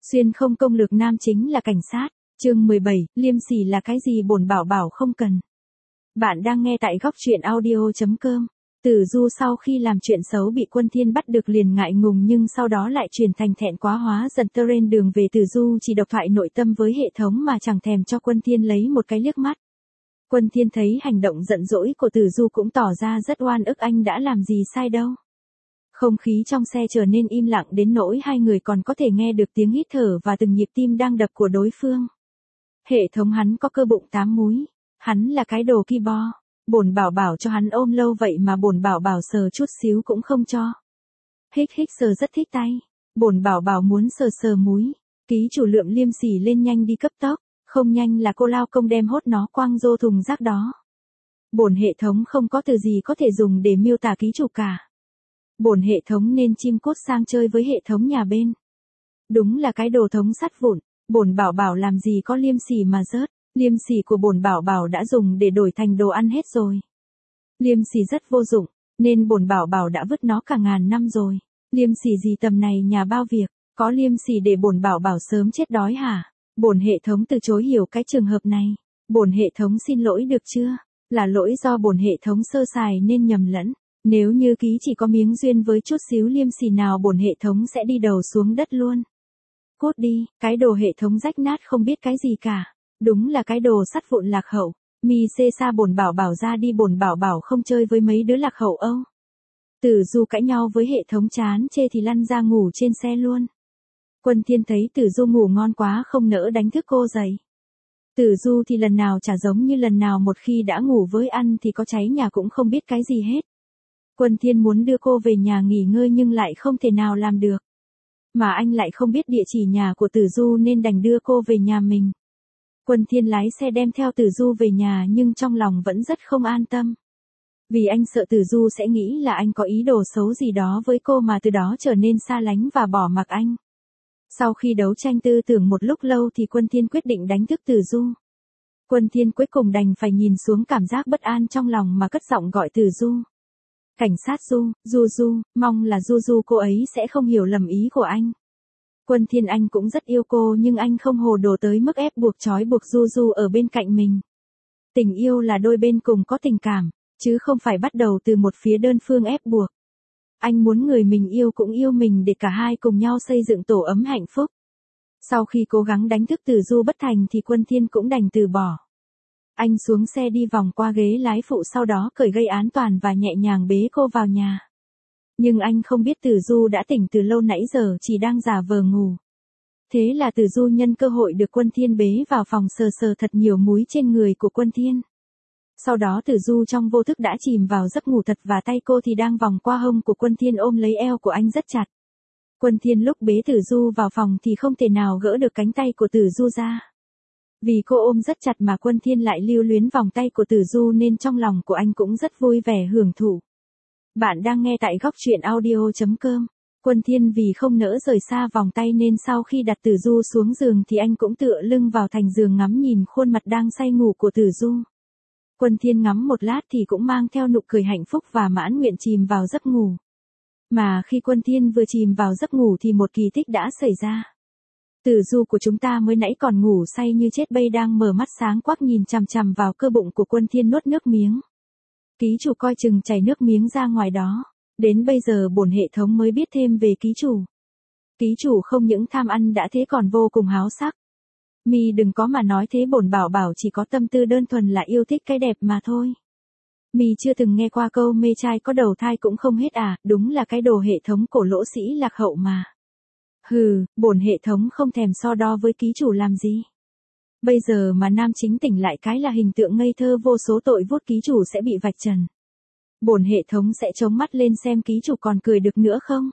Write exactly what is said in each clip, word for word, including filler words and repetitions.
Xuyên không công lược nam chính là cảnh sát. Chương mười bảy, liêm sỉ là cái gì bổn bảo bảo không cần. Bạn đang nghe tại góc truyện audio chấm com. Tử Du sau khi làm chuyện xấu bị Quân Thiên bắt được liền ngại ngùng nhưng sau đó lại chuyển thành thẹn quá hóa giận trên đường về. Tử Du chỉ độc thoại nội tâm với hệ thống mà chẳng thèm cho Quân Thiên lấy một cái liếc mắt. Quân Thiên thấy hành động giận dỗi của Tử Du cũng tỏ ra rất oan ức, anh đã làm gì sai đâu. Không khí trong xe trở nên im lặng đến nỗi hai người còn có thể nghe được tiếng hít thở và từng nhịp tim đang đập của đối phương. Hệ thống hắn có cơ bụng tám múi, hắn là cái đồ ki bo, bổn bảo bảo cho hắn ôm lâu vậy mà bổn bảo bảo sờ chút xíu cũng không cho. Hích hích sờ rất thích tay, bổn bảo bảo muốn sờ sờ múi. Ký chủ lượng liêm sỉ lên nhanh đi cấp tốc, không nhanh là cô lao công đem hốt nó quăng rô thùng rác đó. Bổn hệ thống không có từ gì có thể dùng để miêu tả ký chủ cả. Bổn hệ thống nên chim cút sang chơi với hệ thống nhà bên. Đúng là cái đồ thống sắt vụn, bổn bảo bảo làm gì có liêm sỉ mà rớt, liêm sỉ của bổn bảo bảo đã dùng để đổi thành đồ ăn hết rồi. Liêm sỉ rất vô dụng, nên bổn bảo bảo đã vứt nó cả ngàn năm rồi. Liêm sỉ gì tầm này nhà bao việc, có liêm sỉ để bổn bảo bảo sớm chết đói hả? Bổn hệ thống từ chối hiểu cái trường hợp này. Bổn hệ thống xin lỗi được chưa? Là lỗi do bổn hệ thống sơ sài nên nhầm lẫn. Nếu như ký chỉ có miếng duyên với chút xíu liêm sỉ nào bổn hệ thống sẽ đi đầu xuống đất luôn. Cút đi, cái đồ hệ thống rách nát không biết cái gì cả. Đúng là cái đồ sắt vụn lạc hậu. Mi xê xa bổn bảo bảo ra đi, bổn bảo bảo không chơi với mấy đứa lạc hậu âu. Tử Du cãi nhau với hệ thống chán chê thì lăn ra ngủ trên xe luôn. Quân Thiên thấy Tử Du ngủ ngon quá không nỡ đánh thức cô dậy. Tử Du thì lần nào chả giống như lần nào, một khi đã ngủ với ăn thì có cháy nhà cũng không biết cái gì hết. Quân Thiên muốn đưa cô về nhà nghỉ ngơi nhưng lại không thể nào làm được. Mà anh lại không biết địa chỉ nhà của Tử Du nên đành đưa cô về nhà mình. Quân Thiên lái xe đem theo Tử Du về nhà nhưng trong lòng vẫn rất không an tâm. Vì anh sợ Tử Du sẽ nghĩ là anh có ý đồ xấu gì đó với cô mà từ đó trở nên xa lánh và bỏ mặc anh. Sau khi đấu tranh tư tưởng một lúc lâu thì Quân Thiên quyết định đánh thức Tử Du. Quân Thiên cuối cùng đành phải nhìn xuống cảm giác bất an trong lòng mà cất giọng gọi Tử Du. Cảnh sát Du, Du Du, mong là Du Du cô ấy sẽ không hiểu lầm ý của anh. Quân Thiên anh cũng rất yêu cô nhưng anh không hồ đồ tới mức ép buộc trói buộc Du Du ở bên cạnh mình. Tình yêu là đôi bên cùng có tình cảm, chứ không phải bắt đầu từ một phía đơn phương ép buộc. Anh muốn người mình yêu cũng yêu mình để cả hai cùng nhau xây dựng tổ ấm hạnh phúc. Sau khi cố gắng đánh thức Tử Du bất thành thì Quân Thiên cũng đành từ bỏ. Anh xuống xe đi vòng qua ghế lái phụ, sau đó cởi dây an toàn và nhẹ nhàng bế cô vào nhà. Nhưng anh không biết Tử Du đã tỉnh từ lâu, nãy giờ chỉ đang giả vờ ngủ. Thế là Tử Du nhân cơ hội được Quân Thiên bế vào phòng sờ sờ thật nhiều múi trên người của Quân Thiên. Sau đó Tử Du trong vô thức đã chìm vào giấc ngủ thật và tay cô thì đang vòng qua hông của Quân Thiên ôm lấy eo của anh rất chặt. Quân Thiên lúc bế Tử Du vào phòng thì không thể nào gỡ được cánh tay của Tử Du ra. Vì cô ôm rất chặt mà Quân Thiên lại lưu luyến vòng tay của Tử Du nên trong lòng của anh cũng rất vui vẻ hưởng thụ. Bạn đang nghe tại góc truyện audio chấm com. Quân Thiên vì không nỡ rời xa vòng tay nên sau khi đặt Tử Du xuống giường thì anh cũng tựa lưng vào thành giường ngắm nhìn khuôn mặt đang say ngủ của Tử Du. Quân Thiên ngắm một lát thì cũng mang theo nụ cười hạnh phúc và mãn nguyện chìm vào giấc ngủ. Mà khi Quân Thiên vừa chìm vào giấc ngủ thì một kỳ tích đã xảy ra. Tử Du của chúng ta mới nãy còn ngủ say như chết bây đang mở mắt sáng quắc nhìn chằm chằm vào cơ bụng của Quân Thiên nuốt nước miếng. Ký chủ coi chừng chảy nước miếng ra ngoài đó. Đến bây giờ bổn hệ thống mới biết thêm về ký chủ. Ký chủ không những tham ăn đã thế còn vô cùng háo sắc. Mi đừng có mà nói thế, bổn bảo bảo chỉ có tâm tư đơn thuần là yêu thích cái đẹp mà thôi. Mi chưa từng nghe qua câu mê trai có đầu thai cũng không hết à, đúng là cái đồ hệ thống cổ lỗ sĩ lạc hậu mà. Hừ, bổn hệ thống không thèm so đo với ký chủ làm gì. Bây giờ mà nam chính tỉnh lại cái là hình tượng ngây thơ vô số tội vút ký chủ sẽ bị vạch trần. Bổn hệ thống sẽ chống mắt lên xem ký chủ còn cười được nữa không.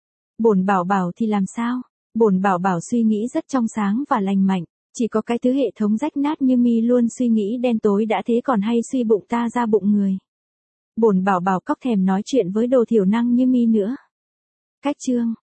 Bổn bảo bảo thì làm sao? Bổn bảo bảo suy nghĩ rất trong sáng và lành mạnh. Chỉ có cái thứ hệ thống rách nát như Mi luôn suy nghĩ đen tối đã thế còn hay suy bụng ta ra bụng người. Bổn bảo bảo cóc thèm nói chuyện với đồ thiểu năng như Mi nữa. Cách chương